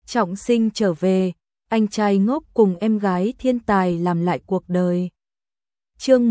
trọng sinh trở về, anh trai ngốc cùng em gái thiên tài làm lại cuộc đời. Chương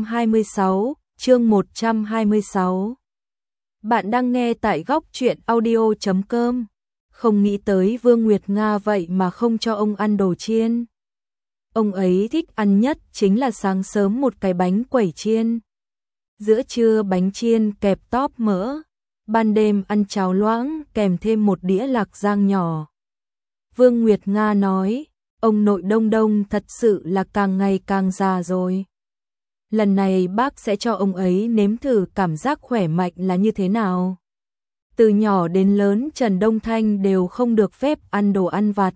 126. Bạn đang nghe tại góc truyện audio.com. Không nghĩ tới Vương Nguyệt Nga vậy mà không cho ông ăn đồ chiên. Ông ấy thích ăn nhất chính là sáng sớm một cái bánh quẩy chiên, giữa trưa bánh chiên kẹp tóp mỡ, ban đêm ăn cháo loãng kèm thêm một đĩa lạc rang nhỏ. Vương Nguyệt Nga nói, ông nội Đông Đông thật sự là càng ngày càng già rồi. Lần này bác sẽ cho ông ấy nếm thử cảm giác khỏe mạnh là như thế nào. Từ nhỏ đến lớn Trần Đông Thanh đều không được phép ăn đồ ăn vặt.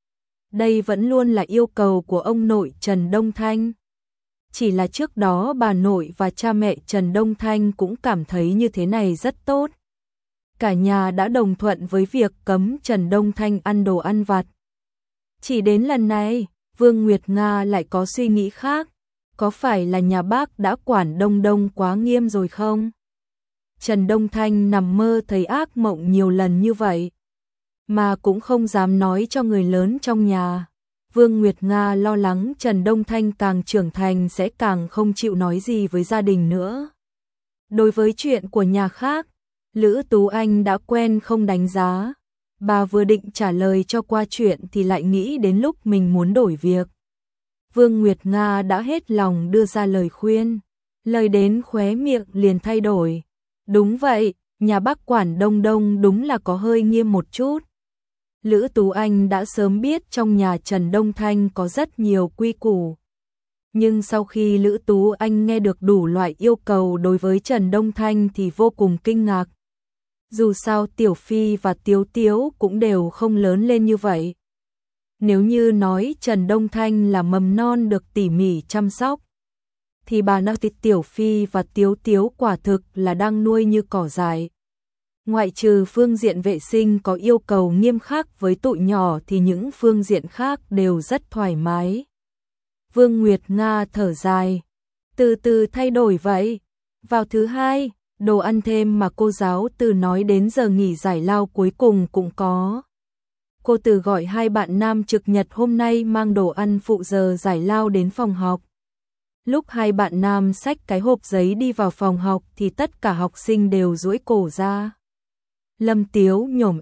Đây vẫn luôn là yêu cầu của ông nội Trần Đông Thanh. Chỉ là trước đó bà nội và cha mẹ Trần Đông Thanh cũng cảm thấy như thế này rất tốt. Cả nhà đã đồng thuận với việc cấm Trần Đông Thanh ăn đồ ăn vặt. Chỉ đến lần này, Vương Nguyệt Nga lại có suy nghĩ khác. Có phải là nhà bác đã quản Đông Đông quá nghiêm rồi không? Trần Đông Thanh nằm mơ thấy ác mộng nhiều lần như vậy, mà cũng không dám nói cho người lớn trong nhà. Vương Nguyệt Nga lo lắng Trần Đông Thanh càng trưởng thành sẽ càng không chịu nói gì với gia đình nữa. Đối với chuyện của nhà khác, Lữ Tú Anh đã quen không đánh giá. Bà vừa định trả lời cho qua chuyện thì lại nghĩ đến lúc mình muốn đổi việc. Vương Nguyệt Nga đã hết lòng đưa ra lời khuyên. Lời đến khóe miệng liền thay đổi. Đúng vậy, nhà bác quản Đông Đông đúng là có hơi nghiêm một chút. Lữ Tú Anh đã sớm biết trong nhà Trần Đông Thanh có rất nhiều quy củ. Nhưng sau khi Lữ Tú Anh nghe được đủ loại yêu cầu đối với Trần Đông Thanh thì vô cùng kinh ngạc. Dù sao Tiểu Phi và Tiếu Tiếu cũng đều không lớn lên như vậy. Nếu như nói Trần Đông Thanh là mầm non được tỉ mỉ chăm sóc, thì bà nói Tiểu Phi và Tiếu Tiếu quả thực là đang nuôi như cỏ dại. Ngoại trừ phương diện vệ sinh có yêu cầu nghiêm khắc với tụi nhỏ thì những phương diện khác đều rất thoải mái. Vương Nguyệt Nga thở dài, từ từ thay đổi vậy. Vào thứ hai, đồ ăn thêm mà cô giáo Từ nói đến giờ nghỉ giải lao cuối cùng cũng có. Cô Từ gọi hai bạn nam trực nhật hôm nay mang đồ ăn phụ giờ giải lao đến phòng học. Lúc hai bạn nam xách cái hộp giấy đi vào phòng học thì tất cả học sinh đều duỗi cổ ra. Lâm Tiếu nhổm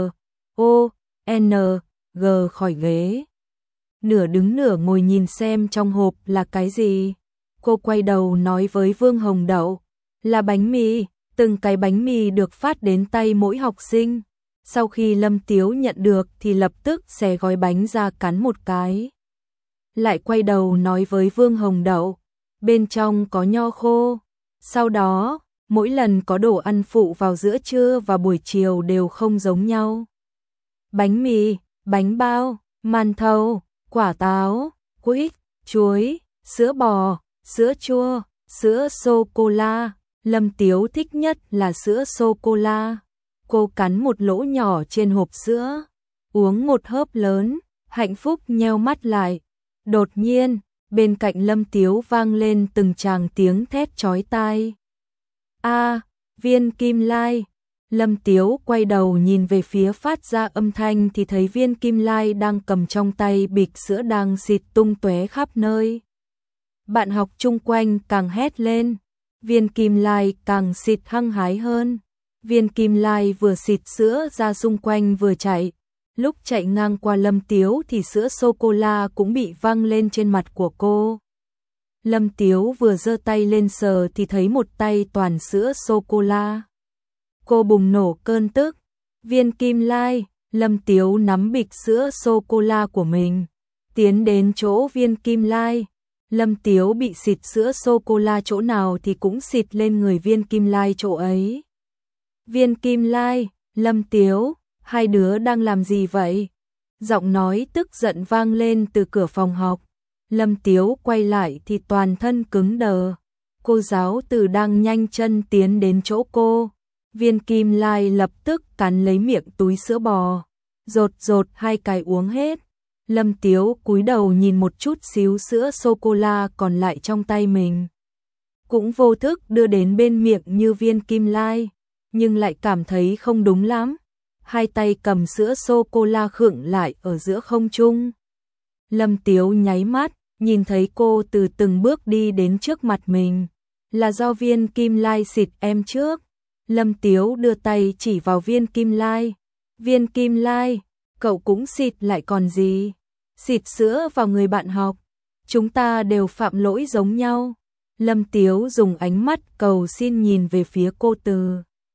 M.O.N.G khỏi ghế. Nửa đứng nửa ngồi nhìn xem trong hộp là cái gì. Cô quay đầu nói với Vương Hồng Đậu, là bánh mì. Từng cái bánh mì được phát đến tay mỗi học sinh. Sau khi Lâm Tiếu nhận được thì lập tức xé gói bánh ra cắn một cái. Lại quay đầu nói với Vương Hồng Đậu, bên trong có nho khô. Sau đó, mỗi lần có đồ ăn phụ vào giữa trưa và buổi chiều đều không giống nhau. Bánh mì, bánh bao, màn thầu, quả táo, quýt, chuối, sữa bò, sữa chua, sữa sô-cô-la. Lâm Tiếu thích nhất là sữa sô-cô-la. Cô cắn một lỗ nhỏ trên hộp sữa, uống một hớp lớn, hạnh phúc nheo mắt lại. Đột nhiên, bên cạnh Lâm Tiếu vang lên từng tràng tiếng thét chói tai. A, Viên Kim Lai. Lâm Tiếu quay đầu nhìn về phía phát ra âm thanh thì thấy Viên Kim Lai đang cầm trong tay bịch sữa đang xịt tung tóe khắp nơi. Bạn học chung quanh càng hét lên, Viên Kim Lai càng xịt hăng hái hơn. Viên Kim Lai vừa xịt sữa ra xung quanh vừa chạy. Lúc chạy ngang qua Lâm Tiếu thì sữa sô-cô-la cũng bị văng lên trên mặt của cô. Lâm Tiếu vừa giơ tay lên sờ thì thấy một tay toàn sữa sô-cô-la. Cô bùng nổ cơn tức. Viên Kim Lai, Lâm Tiếu nắm bịch sữa sô-cô-la của mình, tiến đến chỗ Viên Kim Lai. Lâm Tiếu bị xịt sữa sô-cô-la chỗ nào thì cũng xịt lên người Viên Kim Lai chỗ ấy. Viên Kim Lai, Lâm Tiếu, hai đứa đang làm gì vậy? Giọng nói tức giận vang lên từ cửa phòng học. Lâm Tiếu quay lại thì toàn thân cứng đờ. Cô giáo Từ đang nhanh chân tiến đến chỗ cô. Viên Kim Lai lập tức cắn lấy miệng túi sữa bò, rột rột hai cái uống hết. Lâm Tiếu cúi đầu nhìn một chút xíu sữa sô-cô-la còn lại trong tay mình, cũng vô thức đưa đến bên miệng như Viên Kim Lai, nhưng lại cảm thấy không đúng lắm. hai tay cầm sữa sô-cô-la khựng lại ở giữa không trung. Lâm Tiếu nháy mắt, nhìn thấy cô từ từng bước đi đến trước mặt mình. Là do Viên Kim Lai xịt em trước. Lâm Tiếu đưa tay chỉ vào Viên Kim Lai. Viên Kim Lai, cậu cũng xịt lại còn gì? Xịt sữa vào người bạn học. Chúng ta đều phạm lỗi giống nhau. Lâm Tiếu dùng ánh mắt cầu xin nhìn về phía cô Từ.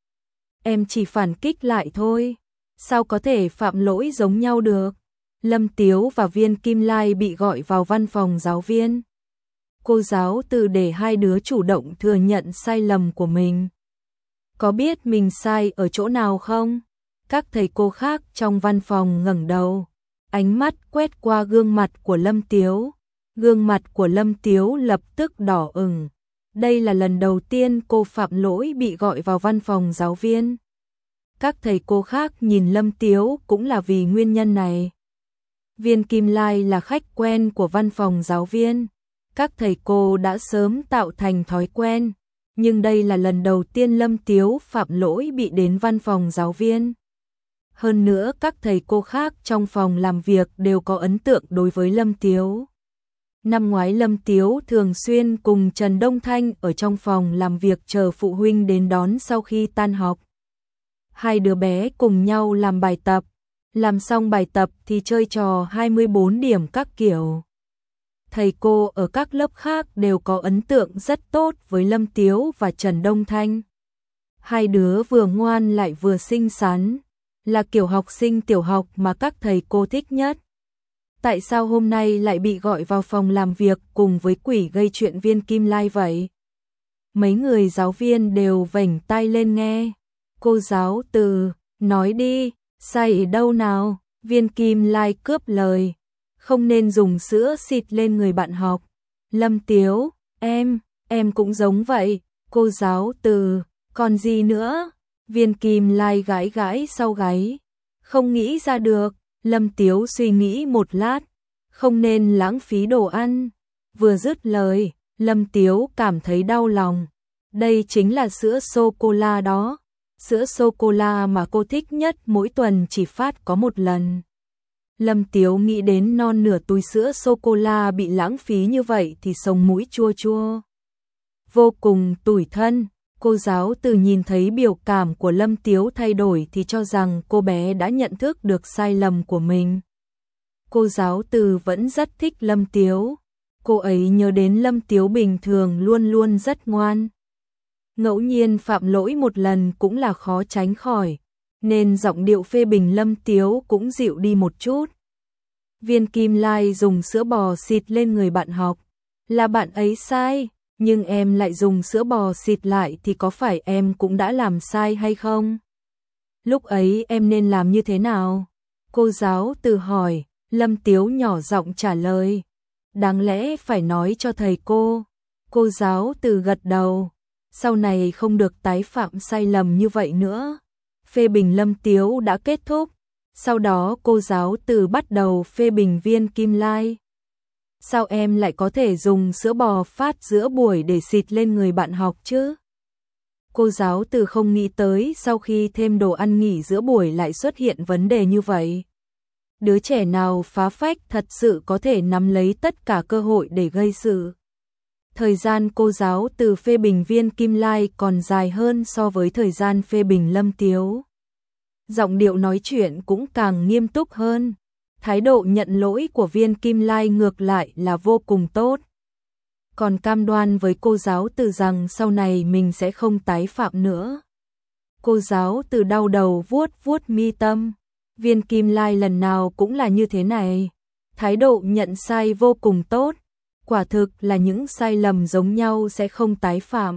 Em chỉ phản kích lại thôi. Sao có thể phạm lỗi giống nhau được? Lâm Tiếu và Viên Kim Lai bị gọi vào văn phòng giáo viên. Cô giáo Từ để hai đứa chủ động thừa nhận sai lầm của mình. Có biết mình sai ở chỗ nào không? Các thầy cô khác trong văn phòng ngẩng đầu, ánh mắt quét qua gương mặt của Lâm Tiếu. Gương mặt của Lâm Tiếu lập tức đỏ ửng. Đây là lần đầu tiên cô phạm lỗi bị gọi vào văn phòng giáo viên. Các thầy cô khác nhìn Lâm Tiếu cũng là vì nguyên nhân này. Viên Kim Lai là khách quen của văn phòng giáo viên. Các thầy cô đã sớm tạo thành thói quen. Nhưng đây là lần đầu tiên Lâm Tiếu phạm lỗi bị đến văn phòng giáo viên. Hơn nữa các thầy cô khác trong phòng làm việc đều có ấn tượng đối với Lâm Tiếu. Năm ngoái Lâm Tiếu thường xuyên cùng Trần Đông Thanh ở trong phòng làm việc chờ phụ huynh đến đón sau khi tan học. Hai đứa bé cùng nhau làm bài tập. Làm xong bài tập thì chơi trò 24 điểm các kiểu. Thầy cô ở các lớp khác đều có ấn tượng rất tốt với Lâm Tiếu và Trần Đông Thanh. Hai đứa vừa ngoan lại vừa xinh xắn, là kiểu học sinh tiểu học mà các thầy cô thích nhất. Tại sao hôm nay lại bị gọi vào phòng làm việc cùng với quỷ gây chuyện Viên Kim Lai vậy? Mấy người giáo viên đều vểnh tai lên nghe. Cô giáo Từ, nói đi, sai ở đâu nào? Viên Kim Lai cướp lời. Không nên dùng sữa xịt lên người bạn học. Lâm Tiếu, em cũng giống vậy. Cô giáo Từ, còn gì nữa? Viên Kim Lai gãi gãi sau gáy. Không nghĩ ra được. Lâm Tiếu suy nghĩ một lát. Không nên lãng phí đồ ăn. Vừa dứt lời, Lâm Tiếu cảm thấy đau lòng. Đây chính là sữa sô-cô-la đó. Sữa sô-cô-la mà cô thích nhất mỗi tuần chỉ phát có một lần. Lâm Tiếu nghĩ đến non nửa túi sữa sô-cô-la bị lãng phí như vậy thì sống mũi chua chua. Vô cùng tủi thân, cô giáo Từ nhìn thấy biểu cảm của Lâm Tiếu thay đổi thì cho rằng cô bé đã nhận thức được sai lầm của mình. Cô giáo Từ vẫn rất thích Lâm Tiếu. Cô ấy nhớ đến Lâm Tiếu bình thường luôn luôn rất ngoan. Ngẫu nhiên phạm lỗi một lần cũng là khó tránh khỏi, nên giọng điệu phê bình Lâm Tiếu cũng dịu đi một chút. Viên Kim Lai dùng sữa bò xịt lên người bạn học. Là bạn ấy sai, nhưng em lại dùng sữa bò xịt lại thì có phải em cũng đã làm sai hay không? Lúc ấy em nên làm như thế nào? Cô giáo Từ hỏi, Lâm Tiếu nhỏ giọng trả lời. Đáng lẽ phải nói cho thầy cô. Cô giáo Từ gật đầu. Sau này không được tái phạm sai lầm như vậy nữa. Phê bình Lâm Tiếu đã kết thúc. Sau đó cô giáo Từ bắt đầu phê bình Viên Kim Lai. Sao em lại có thể dùng sữa bò phát giữa buổi để xịt lên người bạn học chứ? Cô giáo Từ không nghĩ tới sau khi thêm đồ ăn nghỉ giữa buổi lại xuất hiện vấn đề như vậy. Đứa trẻ nào phá phách thật sự có thể nắm lấy tất cả cơ hội để gây sự. Thời gian cô giáo Từ phê bình Viên Kim Lai còn dài hơn so với thời gian phê bình Lâm Tiếu. Giọng điệu nói chuyện cũng càng nghiêm túc hơn. Thái độ nhận lỗi của Viên Kim Lai ngược lại là vô cùng tốt. Còn cam đoan với cô giáo Từ rằng sau này mình sẽ không tái phạm nữa. Cô giáo Từ đau đầu vuốt vuốt mi tâm. Viên Kim Lai lần nào cũng là như thế này. Thái độ nhận sai vô cùng tốt. Quả thực là những sai lầm giống nhau sẽ không tái phạm.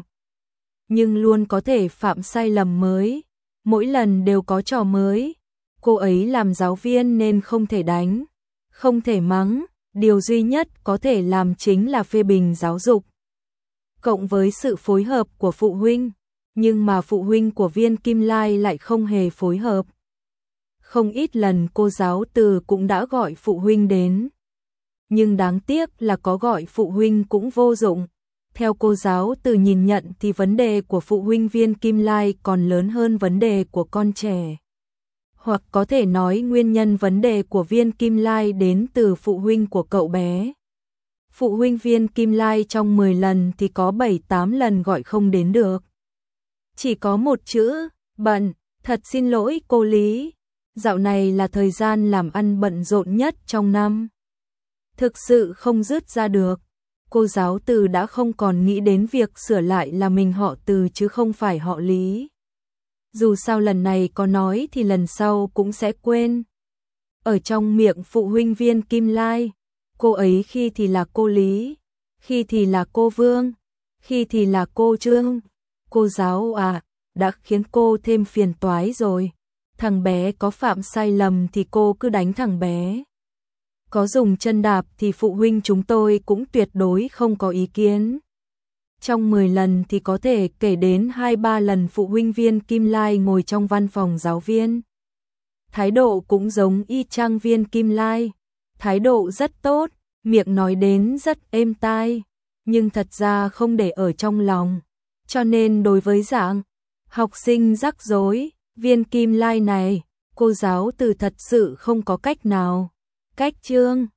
Nhưng luôn có thể phạm sai lầm mới. Mỗi lần đều có trò mới. Cô ấy làm giáo viên nên không thể đánh, không thể mắng. Điều duy nhất có thể làm chính là phê bình giáo dục. Cộng với sự phối hợp của phụ huynh. Nhưng mà phụ huynh của Viên Kim Lai lại không hề phối hợp. Không ít lần cô giáo Từ cũng đã gọi phụ huynh đến. Nhưng đáng tiếc là có gọi phụ huynh cũng vô dụng. Theo cô giáo Từ nhìn nhận thì vấn đề của phụ huynh Viên Kim Lai còn lớn hơn vấn đề của con trẻ. Hoặc có thể nói nguyên nhân vấn đề của Viên Kim Lai đến từ phụ huynh của cậu bé. Phụ huynh Viên Kim Lai trong 10 lần thì có 7-8 lần gọi không đến được. Chỉ có một chữ, bận, thật xin lỗi cô Lý. Dạo này là thời gian làm ăn bận rộn nhất trong năm. Thực sự không dứt ra được. Cô giáo Từ đã không còn nghĩ đến việc sửa lại là mình họ Từ chứ không phải họ Lý. Dù sao lần này có nói thì lần sau cũng sẽ quên. Ở trong miệng phụ huynh Viên Kim Lai, cô ấy khi thì là cô Lý, khi thì là cô Vương, khi thì là cô Trương. Cô giáo à, đã khiến cô thêm phiền toái rồi. Thằng bé có phạm sai lầm thì cô cứ đánh thằng bé. Có dùng chân đạp thì phụ huynh chúng tôi cũng tuyệt đối không có ý kiến. Trong 10 lần thì có thể kể đến 2-3 lần phụ huynh Viên Kim Lai ngồi trong văn phòng giáo viên. Thái độ cũng giống y chang Viên Kim Lai. Thái độ rất tốt, miệng nói đến rất êm tai, nhưng thật ra không để ở trong lòng. Cho nên đối với dạng học sinh rắc rối, Viên Kim Lai này, cô giáo Từ thật sự không có cách nào. Cách Trương